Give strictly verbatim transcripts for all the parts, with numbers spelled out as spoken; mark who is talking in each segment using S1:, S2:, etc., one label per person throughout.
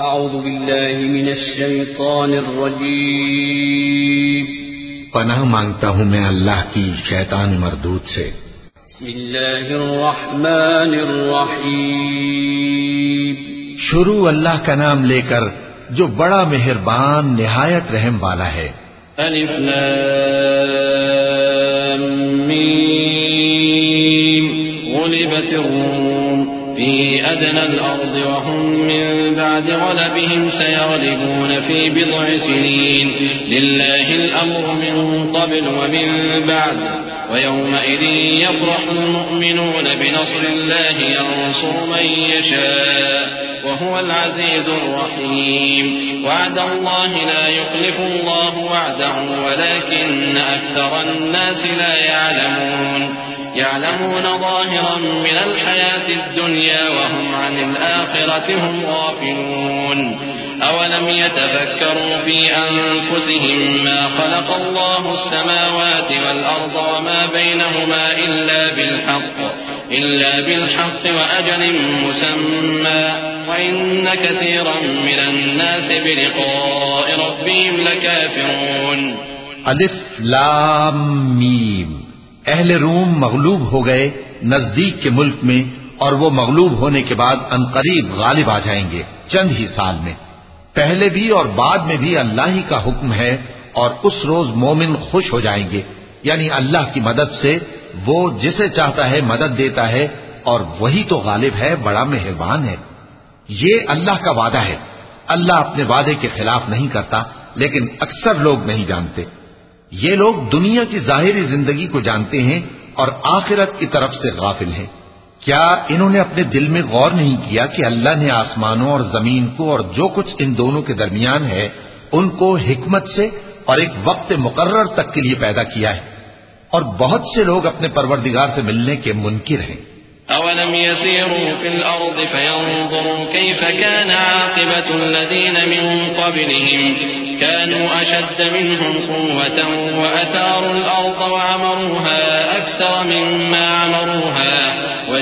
S1: اعوذ باللہ من الشیطان الرجیم
S2: پناہ مانگتا ہوں میں اللہ کی شیطان مردود سے۔
S1: بسم اللہ الرحمن الرحیم
S2: شروع اللہ کا نام لے کر جو بڑا مہربان نہایت رحم والا ہے۔
S1: الف لام میم غلبت الروم في أدنى الأرض وهم من بعد غلبهم سيغلبون في بضع سنين لله الأمر من قبل ومن بعد ويومئذ يفرح المؤمنون بنصر الله ينصر من يشاء وهو العزيز الرحيم وعد الله لا يخلف الله وعده ولكن أكثر الناس لا يعلمون يعلمون ظاهرا من الحياة الدنيا وهم عن الآخرة هم غافلون أولم يتفكروا في أنفسهم ما خلق الله السماوات والأرض وما بينهما إلا بالحق إلا بالحق وأجل مسمى وإن كثيرا من الناس بلقاء ربهم لكافرون۔
S2: الف لام میم۔ اہل روم مغلوب ہو گئے نزدیک کے ملک میں، اور وہ مغلوب ہونے کے بعد عنقریب غالب آ جائیں گے چند ہی سال میں۔ پہلے بھی اور بعد میں بھی اللہ ہی کا حکم ہے، اور اس روز مومن خوش ہو جائیں گے، یعنی اللہ کی مدد سے وہ جسے چاہتا ہے مدد دیتا ہے، اور وہی تو غالب ہے، بڑا مہربان ہے۔ یہ اللہ کا وعدہ ہے، اللہ اپنے وعدے کے خلاف نہیں کرتا، لیکن اکثر لوگ نہیں جانتے۔ یہ لوگ دنیا کی ظاہری زندگی کو جانتے ہیں اور آخرت کی طرف سے غافل ہیں۔ کیا انہوں نے اپنے دل میں غور نہیں کیا کہ اللہ نے آسمانوں اور زمین کو اور جو کچھ ان دونوں کے درمیان ہے ان کو حکمت سے اور ایک وقت مقرر تک کے لیے پیدا کیا ہے، اور بہت سے لوگ اپنے پروردگار سے ملنے کے منکر ہیں۔
S1: أولم يسيروا في الأرض فينظروا كيف كان عاقبة الذين من قبلهم كانوا أشد منهم قوة وأثاروا الأرض وعمروها أكثر مما عمروها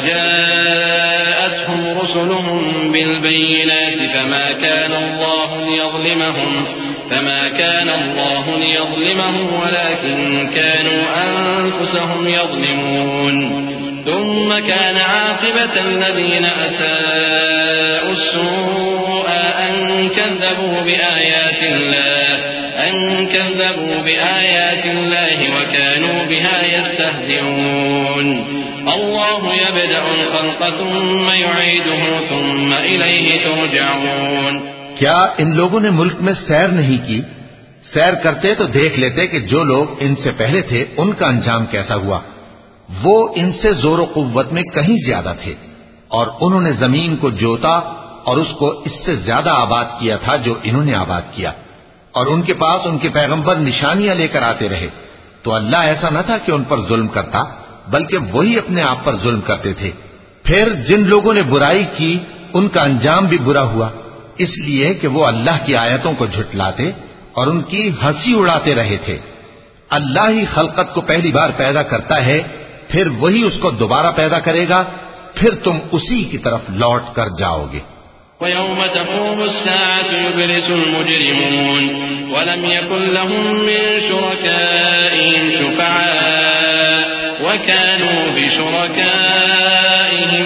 S1: وجاءتهم رسلهم بالبينات فما كان الله ليظلمهم فما كان الله ليظلمهم ولكن كانوا أنفسهم يظلمون ثم كان عاقبة الذين أساءوا السوء أن كذبوا بآيات الله أن كذبوا بآيات الله وكانوا بها يستهزئون الله يبدأ الخلق ثم يعيده ثم إليه ترجعون۔
S2: کیا ان لوگوں نے ملک میں سیر نہیں کی؟ سیر کرتے تو دیکھ لیتے کہ جو لوگ ان سے پہلے تھے ان کا انجام کیسا ہوا۔ وہ ان سے زور و قوت میں کہیں زیادہ تھے، اور انہوں نے زمین کو جوتا اور اس کو اس سے زیادہ آباد کیا تھا جو انہوں نے آباد کیا، اور ان کے پاس ان کے پیغمبر نشانیاں لے کر آتے رہے، تو اللہ ایسا نہ تھا کہ ان پر ظلم کرتا، بلکہ وہی اپنے آپ پر ظلم کرتے تھے۔ پھر جن لوگوں نے برائی کی ان کا انجام بھی برا ہوا، اس لیے کہ وہ اللہ کی آیتوں کو جھٹلاتے اور ان کی ہنسی اڑاتے رہے تھے۔ اللہ ہی خلقت کو پہلی بار پیدا کرتا ہے، پھر وہی اس کو دوبارہ پیدا کرے گا، پھر تم اسی کی طرف لوٹ کر جاؤ گے۔
S1: وَيَوْمَ تَقُومُ السَّاعَةُ يُبْلِسُ الْمُجْرِمُونَ وَلَمْ يَكُنْ لَهُم مِّن شُرَكَائِهِمْ شُفَعَاءُ وَكَانُوا بِشُرَكَائِهِمْ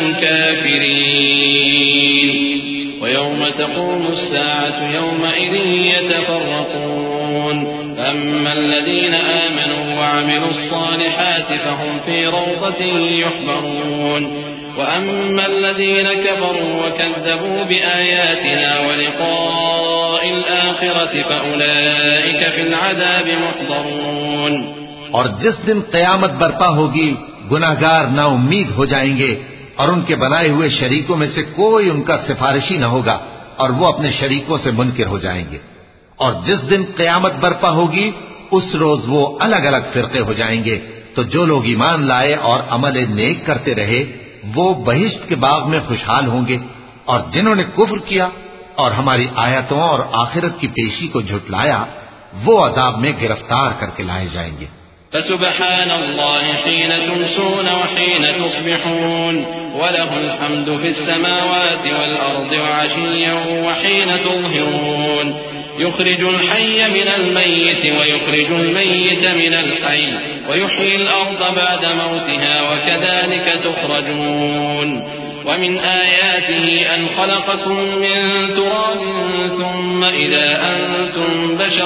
S1: كَافِرِينَ وَيَوْمَ تَقُومُ السَّاعَةُ يَوْمَئِذٍ يَتَفَرَّقُونَ أَمَّا الَّذِينَ آمَنُوا وَعَمِلُوا الصَّالِحَاتِ فَهُمْ فِي رَوْضَةٍ يُحْبَرُونَ وَأَمَّا الَّذِينَ كَفَرُوا وَكَذَّبُوا بِآيَاتِنَا وَلِقَاءِ الْآخِرَةِ فَأُولَئِكَ فِي الْعَذَابِ مُحْضَرُونَ۔
S2: اور جس دن قیامت برپا ہوگی گناہگار نا امید ہو جائیں گے، اور ان کے بنائے ہوئے شریکوں میں سے کوئی ان کا سفارشی نہ ہوگا، اور وہ اپنے شریکوں سے منکر ہو جائیں گے۔ اور جس دن قیامت برپا ہوگی اس روز وہ الگ الگ فرقے ہو جائیں گے، تو جو لوگ ایمان لائے اور عمل نیک کرتے رہے وہ بہشت کے باغ میں خوشحال ہوں گے، اور جنہوں نے کفر کیا اور ہماری آیتوں اور آخرت کی پیشی کو جھٹلایا وہ عذاب میں گرفتار کر کے لائے جائیں گے۔
S1: فسبحان الله حين تمسون وحين تصبحون وله الحمد في السماوات والأرض وعشيا وحين تظهرون يخرج الحي من الميت ويخرج الميت من الحي ويحيي الأرض بعد موتها وكذلك تخرجون ومن آياته أن خلقكم من تراب ثم إذا أنتم بشر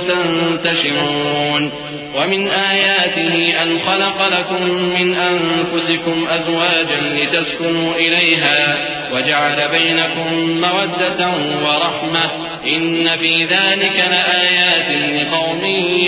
S1: تنتشرون ومن آياته أن خلق لكم من أنفسكم أزواجا لتسكنوا إليها وجعل بينكم مودة ورحمة إن في ذلك لآيات لقوم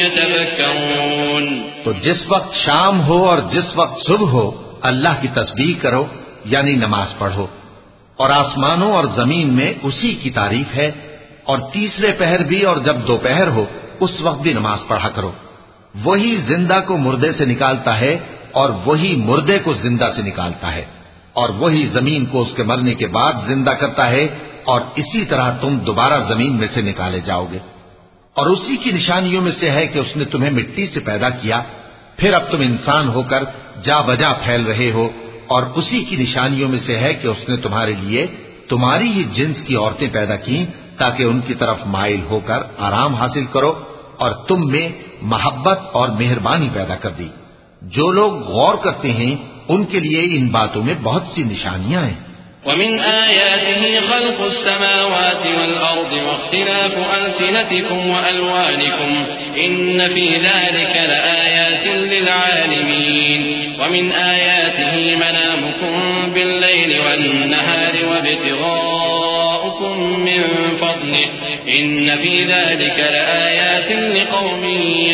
S1: يتفكرون.
S2: تو جس وقت شام ہو اور جس وقت صبح ہو اللہ کی تسبیح کرو یعنی نماز پڑھو، اور آسمانوں اور زمین میں اسی کی تعریف ہے، اور تیسرے پہر بھی اور جب دوپہر ہو اس وقت بھی نماز پڑھا کرو. وہی زندہ کو مردے سے نکالتا ہے اور وہی مردے کو زندہ سے نکالتا ہے، اور وہی زمین کو اس کے مرنے کے بعد زندہ کرتا ہے، اور اسی طرح تم دوبارہ زمین میں سے نکالے جاؤ گے. اور اسی کی نشانیوں میں سے ہے کہ اس نے تمہیں مٹی سے پیدا کیا، پھر اب تم انسان ہو کر جا بجا پھیل رہے ہو، اور اسی کی نشانیوں میں سے ہے کہ اس نے تمہارے لیے تمہاری ہی جنس کی عورتیں پیدا کی تاکہ ان کی طرف مائل ہو کر آرام حاصل کرو، اور تم میں محبت اور مہربانی پیدا کر دی. جو لوگ غور کرتے ہیں ان کے لیے ان باتوں میں بہت سی نشانیاں ہیں.
S1: ومن آياته خلق السماوات والأرض واختلاف ألسنتكم وألوانكم إن في ذلك لآيات للعالمين. ومن آياته منامكم بالليل والنهار وابتغاؤكم من فضله إن في ذلك لآيات لقوم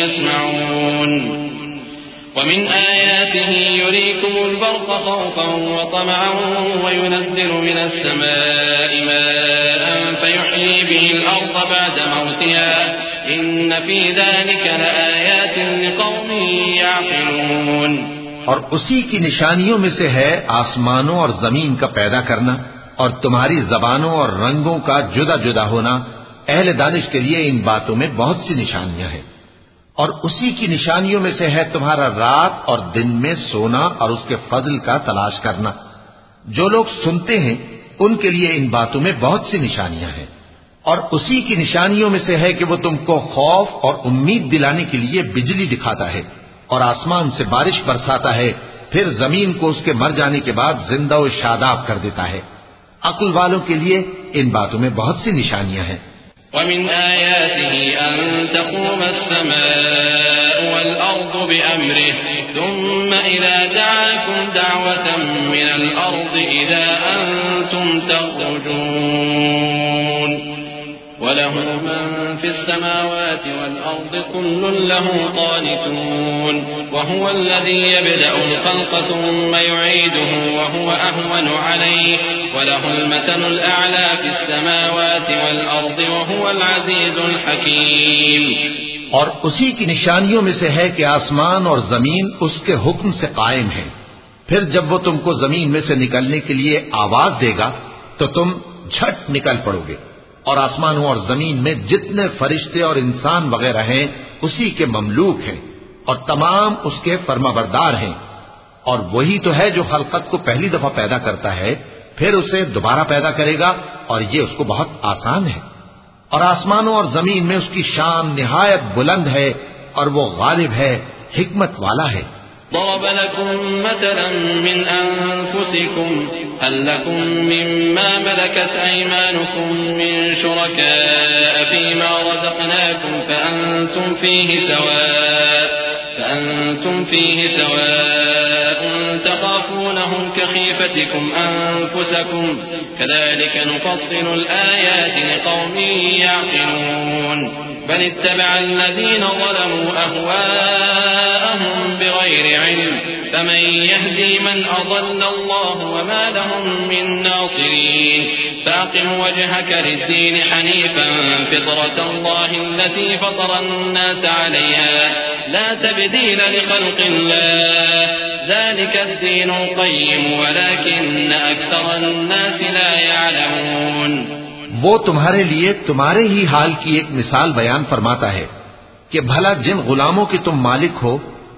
S1: يسمعون. ومن آياته يريكم البرق خوفا وطمعا وينزل من السماء ماء فيحيي به الأرض بعد موتها إن في ذلك لآيات لقوم يعقلون.
S2: اور اسی کی نشانیوں میں سے ہے آسمانوں اور زمین کا پیدا کرنا اور تمہاری زبانوں اور رنگوں کا جدا جدا ہونا. اہل دانش کے لیے ان باتوں میں بہت سی نشانیاں ہیں. اور اسی کی نشانیوں میں سے ہے تمہارا رات اور دن میں سونا اور اس کے فضل کا تلاش کرنا. جو لوگ سنتے ہیں ان کے لیے ان باتوں میں بہت سی نشانیاں ہیں. اور اسی کی نشانیوں میں سے ہے کہ وہ تم کو خوف اور امید دلانے کے لیے بجلی دکھاتا ہے اور آسمان سے بارش برساتا ہے، پھر زمین کو اس کے مر جانے کے بعد زندہ و شاداب کر دیتا ہے. عقل والوں کے لیے ان باتوں میں بہت سی نشانیاں ہیں.
S1: ومن آياته أن تقوم السماء والأرض بأمره ثم إذا دعاكم دعوة من الأرض إذا أنتم تخرجون وله من في السماوات والأرض كل له قانتون وهو الذي يبدأ الخلق ثم يعيده وهو أهون عليه وله المثل الأعلى في السماوات والأرض وهو العزيز الحكيم.
S2: اور اسی کی نشانیوں میں سے ہے کہ آسمان اور زمین اس کے حکم سے قائم ہیں. پھر جب وہ تم کو زمین میں سے نکلنے کے لیے آواز دے گا تو تم جھٹ نکل پڑو گے. اور آسمانوں اور زمین میں جتنے فرشتے اور انسان وغیرہ ہیں اسی کے مملوک ہیں اور تمام اس کے فرما بردار ہیں. اور وہی تو ہے جو خلقت کو پہلی دفعہ پیدا کرتا ہے پھر اسے دوبارہ پیدا کرے گا، اور یہ اس کو بہت آسان ہے. اور آسمانوں اور زمین میں اس کی شان نہایت بلند ہے اور وہ غالب ہے، حکمت والا ہے.
S1: ضرب لكم مثلا من أنفسكم هل لكم مما ملكت أيمانكم من شركاء فيما رزقناكم فأنتم فيه سواء فأنتم فيه سواء تخافونهم كخيفتكم أنفسكم كذلك نفصل الآيات لقوم يعقلون. بل اتبع الذين ظلموا أهواءهم بغير علم فمن يهدي من أضل الله وما لهم من ناصرين. فأقم وجهك للدين حنيفا فطرة الله التي فطر الناس عليها لا تبديل لخلق الله ذلك الدين القيم ولكن أكثر الناس لا يعلمون.
S2: وہ تمہارے لیے تمہارے ہی حال کی ایک مثال بیان فرماتا ہے کہ بھلا جن غلاموں کے تم مالک ہو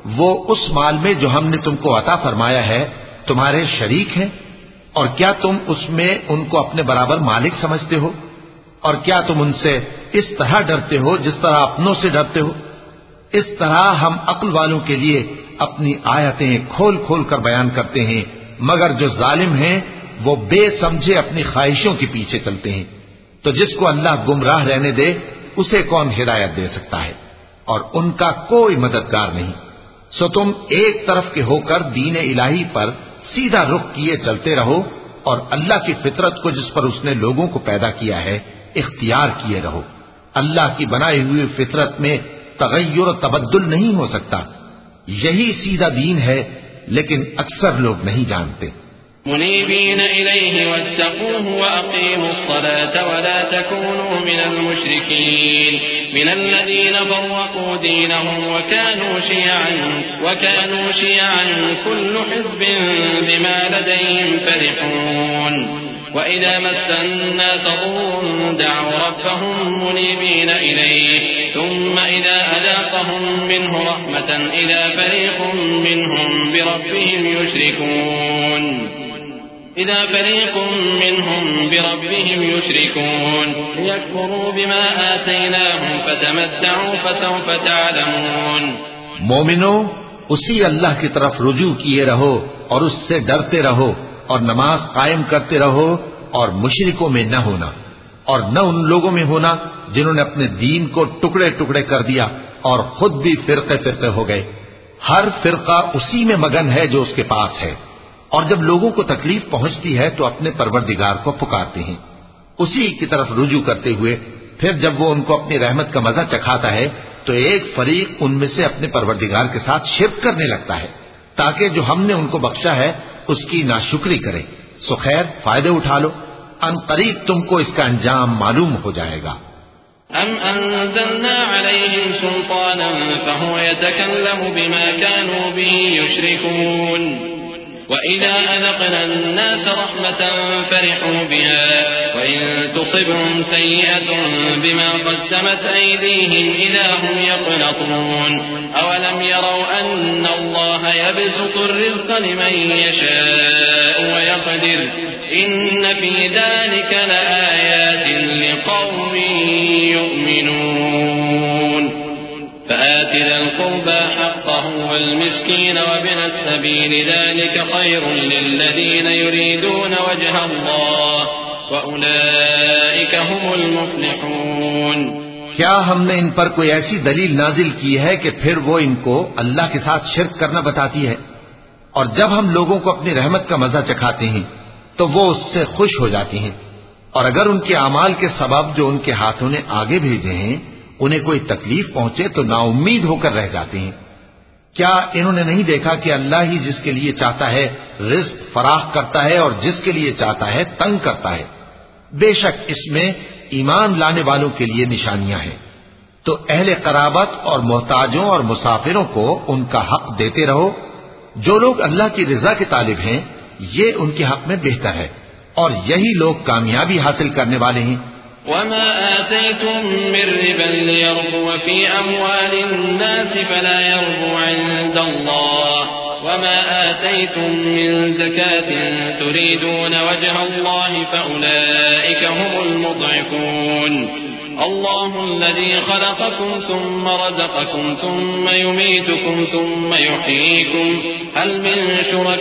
S2: وہ اس مال میں جو ہم نے تم کو عطا فرمایا ہے تمہارے شریک ہیں؟ اور کیا تم اس میں ان کو اپنے برابر مالک سمجھتے ہو؟ اور کیا تم ان سے اس طرح ڈرتے ہو جس طرح اپنوں سے ڈرتے ہو؟ اس طرح ہم عقل والوں کے لیے اپنی آیتیں کھول کھول کر بیان کرتے ہیں، مگر جو ظالم ہیں وہ بے سمجھے اپنی خواہشوں کے پیچھے چلتے ہیں۔ تو جس کو اللہ گمراہ رہنے دے اسے کون ہدایت دے سکتا ہے؟ اور ان کا کوئی مددگار نہیں۔ سو تم ایک طرف کے ہو کر دین الہی پر سیدھا رخ کیے چلتے رہو، اور اللہ کی فطرت کو جس پر اس نے لوگوں کو پیدا کیا ہے اختیار کیے رہو۔ اللہ کی بنائی ہوئی فطرت میں تغیر و تبدل نہیں ہو سکتا، یہی سیدھا دین ہے، لیکن اکثر لوگ نہیں جانتے۔
S1: منيبين إليه واتقوه وأقيموا الصلاة ولا تكونوا من المشركين من الذين فرقوا دينهم وكانوا شيعا وكانوا شيعا كل حزب بما لديهم فرحون وإذا مس الناس ضر دعوا ربهم منيبين إليه ثم إذا أذاقهم منه رحمة إذا فريق منهم بربهم يشركون إذا فريق منهم بربهم يشركون ليكفروا بما آتيناهم فتمتعوا فسوف تعلمون۔
S2: مومنو، اسی اللہ کی طرف رجوع کیے رہو اور اس سے ڈرتے رہو اور نماز قائم کرتے رہو اور مشرکوں میں نہ ہونا، اور نہ ان لوگوں میں ہونا جنہوں نے اپنے دین کو ٹکڑے ٹکڑے کر دیا اور خود بھی فرقے فرقے ہو گئے۔ ہر فرقہ اسی میں مگن ہے جو اس کے پاس ہے، اور جب لوگوں کو تکلیف پہنچتی ہے تو اپنے پروردگار کو پکارتے ہیں اسی کی طرف رجوع کرتے ہوئے۔ پھر جب وہ ان کو اپنی رحمت کا مزہ چکھاتا ہے تو ایک فریق ان میں سے اپنے پروردگار کے ساتھ شرک کرنے لگتا ہے تاکہ جو ہم نے ان کو بخشا ہے اس کی ناشکری کرے۔ سو خیر، فائدے اٹھا لو، ان قریب تم کو اس کا انجام معلوم ہو جائے گا۔
S1: أم أنزلنا عليهم سلطانا فهو يتكلم بما كانوا به يشركون وإذا أذقنا الناس رحمة فرحوا بها وإن تصبهم سيئة بما قدمت أيديهم إذا هم يقنطون أولم يروا أن الله يبسط الرزق لمن يشاء ويقدر إن في ذلك لآيات لقوم يؤمنون فآت ذا القربى حقه والمسكين وابن السبيل ذلك خير للذين يريدون وجه الله وأولئك هم المفلحون۔
S2: کیا ہم نے ان پر کوئی ایسی دلیل نازل کی ہے کہ پھر وہ ان کو اللہ کے ساتھ شرک کرنا بتاتی ہے؟ اور جب ہم لوگوں کو اپنی رحمت کا مزہ چکھاتے ہیں تو وہ اس سے خوش ہو جاتی ہیں، اور اگر ان کے اعمال کے سبب جو ان کے ہاتھوں نے آگے بھیجے ہیں انہیں کوئی تکلیف پہنچے تو نا امید ہو کر رہ جاتے ہیں۔ کیا انہوں نے نہیں دیکھا کہ اللہ ہی جس کے لیے چاہتا ہے رزق فراخ کرتا ہے اور جس کے لیے چاہتا ہے تنگ کرتا ہے؟ بے شک اس میں ایمان لانے والوں کے لیے نشانیاں ہیں۔ تو اہل قرابت اور محتاجوں اور مسافروں کو ان کا حق دیتے رہو۔ جو لوگ اللہ کی رضا کے طالب ہیں یہ ان کے حق میں بہتر ہے، اور یہی لوگ کامیابی حاصل کرنے والے ہیں۔
S1: وما آتيتم من ربا ليربو في أموال الناس فلا يربو عند الله وما آتيتم من زكاة تريدون وجه الله فأولئك هم المضعفون۔ الله الذي خلقكم ثم رزقكم ثم يميتكم ثم يحييكم هل من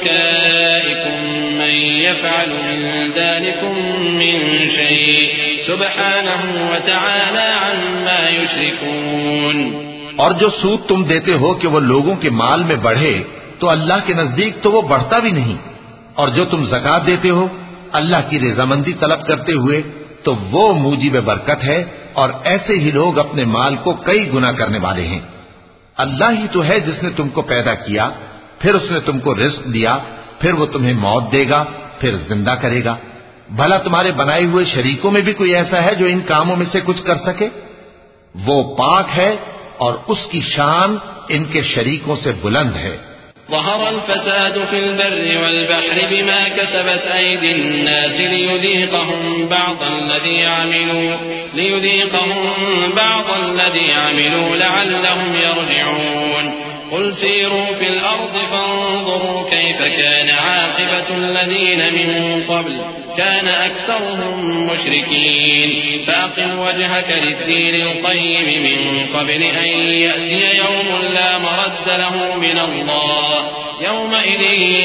S1: شركائكم من يفعل من ذلكم من شيء سبحانه وتعالى عما يشركون۔
S2: اور جو سود تم دیتے ہو کہ وہ لوگوں کے مال میں بڑھے تو اللہ کے نزدیک تو وہ بڑھتا بھی نہیں، اور جو تم زکوٰۃ دیتے ہو اللہ کی رضامندی طلب کرتے ہوئے تو وہ موجب برکت ہے، اور ایسے ہی لوگ اپنے مال کو کئی گنا کرنے والے ہیں۔ اللہ ہی تو ہے جس نے تم کو پیدا کیا، پھر اس نے تم کو رزق دیا، پھر وہ تمہیں موت دے گا، پھر زندہ کرے گا۔ بھلا تمہارے بنائے ہوئے شریکوں میں بھی کوئی ایسا ہے جو ان کاموں میں سے کچھ کر سکے؟ وہ پاک ہے اور اس کی شان ان کے شریکوں سے بلند ہے۔
S1: ظهر الفساد في البر والبحر بما كسبت أيدي الناس ليذيقهم بعض الذي عملوا ليذيقهم بعض الذي عملوا لعلهم يرجعون۔ قل سيروا في الأرض فانظروا كيف كان عاقبة الذين من قبل كان أكثرهم مشركين فأقم وجهك للدين القيم من قبل أن يأتي يوم لا مرد له من الله يومئذ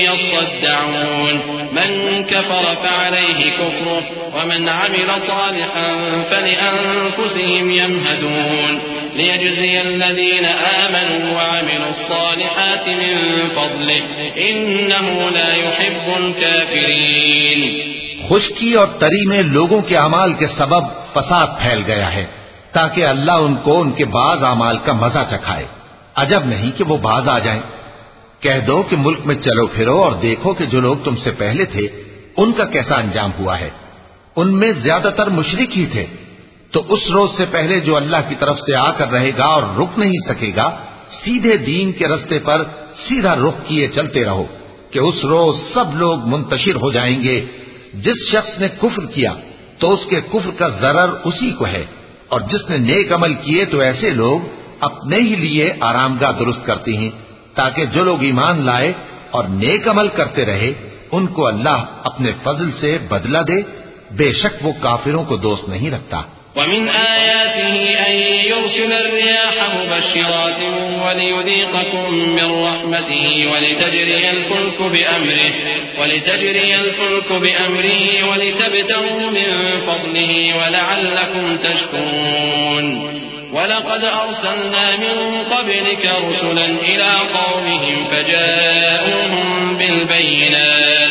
S1: يصدعون من كفر فعليه كفره ومن عمل صالحا فلأنفسهم يمهدون ليجزي الذين آمنوا وعملوا الصالحات من فضله إنه لا يحب الكافرين.
S2: خشکی اور تری میں لوگوں کے اعمال کے سبب فساد پھیل گیا ہے تاکہ اللہ ان کو ان کے بعض اعمال کا مزہ چکھائے. عجب نہیں کہ وہ باز آ جائیں. کہہ دو کہ ملک میں چلو پھرو اور دیکھو کہ جو لوگ تم سے پہلے تھے ان کا کیسا انجام ہوا ہے. ان میں زیادہ تر مشرک ہی تھے. تو اس روز سے پہلے جو اللہ کی طرف سے آ کر رہے گا اور رک نہیں سکے گا سیدھے دین کے رستے پر سیدھا رخ کیے چلتے رہو کہ اس روز سب لوگ منتشر ہو جائیں گے. جس شخص نے کفر کیا تو اس کے کفر کا ضرر اسی کو ہے اور جس نے نیک عمل کیے تو ایسے لوگ اپنے ہی لیے آرامگاہ درست کرتے ہیں تاکہ جو لوگ ایمان لائے اور نیک عمل کرتے رہے ان کو اللہ اپنے فضل سے بدلہ دے. بے شک وہ کافروں کو دوست نہیں رکھتا.
S1: ومن آياته أن يرسل الرياح مبشرات وليذيقكم من رحمته ولتجري الفلك بأمره ولتجري الفلك بأمره ولتبتغوا من فضله ولعلكم تشكرون. ولقد أرسلنا من قبلك رسلا إلى قومهم فجاءوهم بالبينات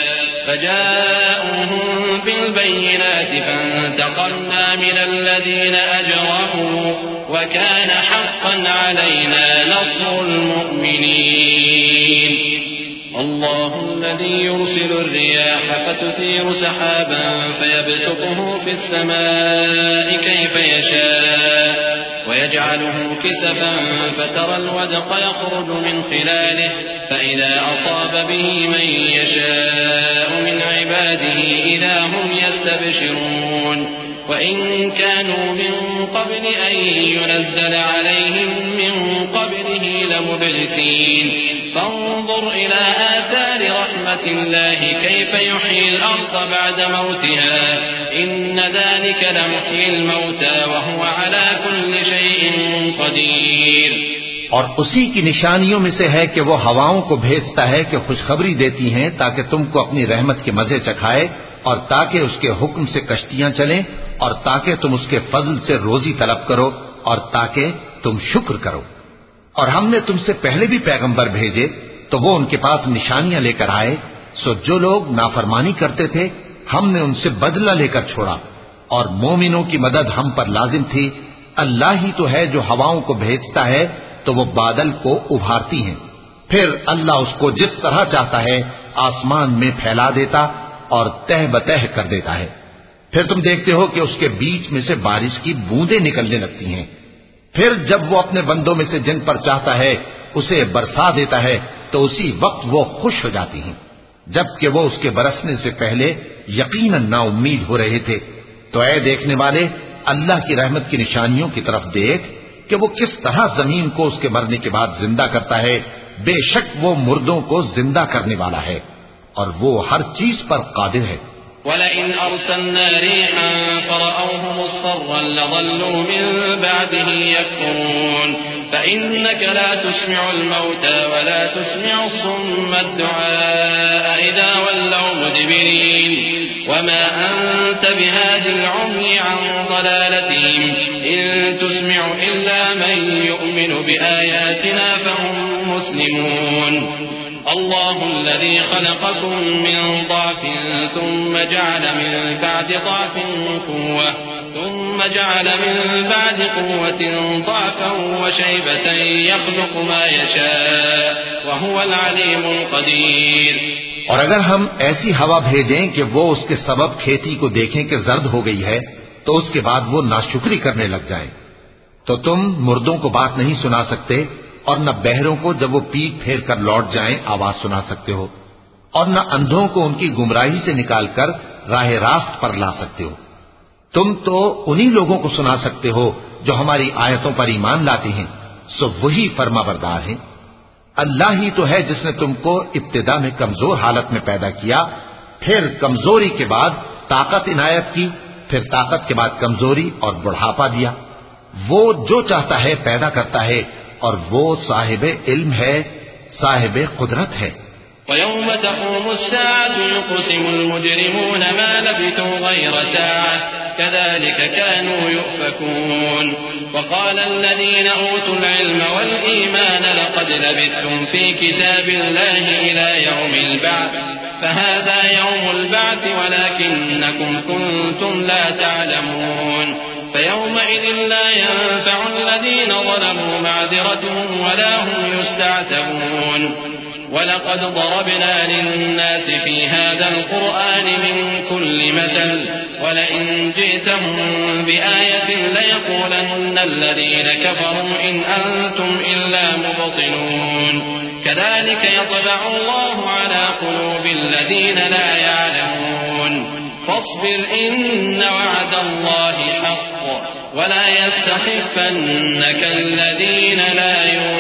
S1: فجاءوهم بالبينات فانتقمنا من الذين أجرموا وكان حقا علينا نصر المؤمنين. الله الذي يرسل الرياح فتثير سحابا فيبسطه في السماء كيف يشاء ويجعله كسفا فترى الودق يخرج من خلاله فإذا أصاب به من يشاء من عباده إذا هم يستبشرون. وإن كانوا من قبل أن ينزل عليهم من قبله لمبلسين. فانظر إلى آثار رحمة الله كيف يحيي الأرض بعد موتها إن ذلك لمحيي الموتى وهو على كل شيء قدير.
S2: اور اسی کی نشانیوں میں سے ہے کہ وہ ہواؤں کو بھیجتا ہے کہ خوشخبری دیتی ہیں تاکہ تم کو اپنی رحمت کے مزے چکھائے اور تاکہ اس کے حکم سے کشتیاں چلیں اور تاکہ تم اس کے فضل سے روزی طلب کرو اور تاکہ تم شکر کرو. اور ہم نے تم سے پہلے بھی پیغمبر بھیجے تو وہ ان کے پاس نشانیاں لے کر آئے. سو جو لوگ نافرمانی کرتے تھے ہم نے ان سے بدلہ لے کر چھوڑا اور مومنوں کی مدد ہم پر لازم تھی. اللہ ہی تو ہے جو ہواؤں کو بھیجتا ہے تو وہ بادل کو ابھارتی ہیں پھر اللہ اس کو جس طرح چاہتا ہے آسمان میں پھیلا دیتا اور تہ بتہ کر دیتا ہے. پھر تم دیکھتے ہو کہ اس کے بیچ میں سے بارش کی بوندیں نکلنے لگتی ہیں. پھر جب وہ اپنے بندوں میں سے جن پر چاہتا ہے اسے برسا دیتا ہے تو اسی وقت وہ خوش ہو جاتی ہیں جبکہ وہ اس کے برسنے سے پہلے یقیناً نا امید ہو رہے تھے. تو اے دیکھنے والے اللہ کی رحمت کی نشانیوں کی طرف دیکھ کہ وہ کس طرح زمین کو اس کے مرنے کے بعد زندہ کرتا ہے. بے شک وہ مردوں کو زندہ کرنے والا ہے اور وہ ہر چیز پر قادر ہے.
S1: وَلَئِنْ أَرْسَلْنَا رِيحًا فَرَأَوْهُ مُصْفَرًّا لَظَلُّوا مِن بَعْدِهِ يَكْفُرُونَ فَإِنَّكَ لَا تُسْمِعُ الْمَوْتَى وَلَا تُسْمِعُ الصُّمَّ الدُّعَاءَ إِذَا وَلَّوْا مُدْبِرِينَ وَمَا أَنْتَ بِهَادِ الْعُمْيِ عَنْ ضَلَالَتِهِمْ إِن تُسْمِعُ إِلَّا مَن يُؤْمِنُ بِآيَاتِنَا فَهُم مُسْلِمُونَ. الله الذي خلقكم من ضعف ثم جعل من بعد ضعف قوة ثم جعل من بعد قوة ضعفا وشيبة يخلق ما يشاء وهو العليم القدير.
S2: اور اگر ہم ایسی ہوا بھیجیں کہ وہ اس کے سبب کھیتی کو دیکھیں کہ زرد ہو گئی ہے تو اس کے بعد وہ ناشکری کرنے لگ جائیں تو تم مردوں کو بات نہیں سنا سکتے اور نہ بہروں کو جب وہ پیٹ پھیر کر لوٹ جائیں آواز سنا سکتے ہو اور نہ اندھوں کو ان کی گمراہی سے نکال کر راہ راست پر لا سکتے ہو. تم تو انہی لوگوں کو سنا سکتے ہو جو ہماری آیتوں پر ایمان لاتے ہیں. سو وہی فرما بردار ہیں. اللہ ہی تو ہے جس نے تم کو ابتدا میں کمزور حالت میں پیدا کیا، پھر کمزوری کے بعد طاقت عنایت کی، پھر طاقت کے بعد کمزوری اور بڑھاپا دیا۔ وہ جو چاہتا ہے پیدا کرتا ہے، اور وہ صاحب علم ہے، صاحب قدرت ہے۔
S1: وَيَوْمَ تَقُومُ السَّاعَةُ يُقْسِمُ الْمُجْرِمُونَ مَا لَبِثُوا غَيْرَ سَاعَةٍ كَذَلِكَ كَانُوا يُؤْفَكُونَ وَقَالَ الَّذِينَ أُوتُوا الْعِلْمَ وَالْإِيمَانَ لَقَدْ لَبِثْتُمْ فِي كِتَابِ اللَّهِ إِلَى يَوْمِ الْبَعْثِ فَهَذَا يَوْمُ الْبَعْثِ وَلَكِنَّكُمْ كُنتُمْ لَا تَعْلَمُونَ فَيَوْمَئِذٍ لَّا يَنفَعُ الَّذِينَ ظَلَمُوا مَعْذِرَتُهُمْ وَلَا هُمْ يُسْتَعْتَبُونَ وَلَقَدْ ضَرَبْنَا لِلنَّاسِ فِي هَذَا الْقُرْآنِ مِنْ كُلِّ مَثَلٍ وَلَئِنْ جِئْتَهُمْ بِآيَةٍ لَيَقُولَنَّ الَّذِينَ كَفَرُوا إِنْ أَنْتُمْ إِلَّا مُبْطِلُونَ كَذَلِكَ يَطْبَعُ اللَّهُ عَلَى قُلُوبِ الَّذِينَ لَا يَعْلَمُونَ فَاصْبِرْ إِنَّ وَعْدَ اللَّهِ حَقٌّ وَلَا يَسْتَخِفَّنَّكَ الَّذِينَ لَا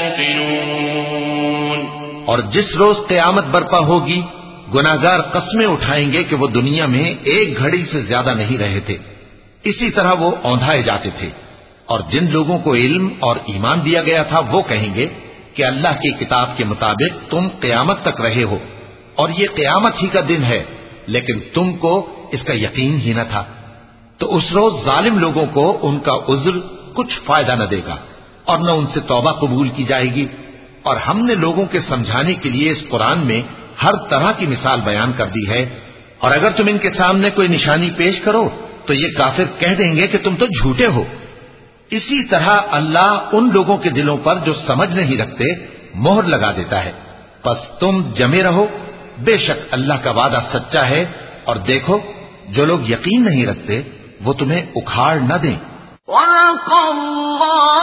S1: يُوقِنُونَ۔
S2: اور جس روز قیامت برپا ہوگی گناہگار قسمیں اٹھائیں گے کہ وہ دنیا میں ایک گھڑی سے زیادہ نہیں رہے تھے، اسی طرح وہ اوندھائے جاتے تھے۔ اور جن لوگوں کو علم اور ایمان دیا گیا تھا وہ کہیں گے کہ اللہ کی کتاب کے مطابق تم قیامت تک رہے ہو، اور یہ قیامت ہی کا دن ہے، لیکن تم کو اس کا یقین ہی نہ تھا۔ تو اس روز ظالم لوگوں کو ان کا عذر کچھ فائدہ نہ دے گا، اور نہ ان سے توبہ قبول کی جائے گی۔ اور ہم نے لوگوں کے سمجھانے کے لیے اس قرآن میں ہر طرح کی مثال بیان کر دی ہے، اور اگر تم ان کے سامنے کوئی نشانی پیش کرو تو یہ کافر کہہ دیں گے کہ تم تو جھوٹے ہو۔ اسی طرح اللہ ان لوگوں کے دلوں پر جو سمجھ نہیں رکھتے مہر لگا دیتا ہے۔ پس تم جمے رہو، بے شک اللہ کا وعدہ سچا ہے، اور دیکھو جو لوگ یقین نہیں رکھتے وہ تمہیں اکھاڑ نہ دیں۔
S3: وَلَقَ اللَّهُ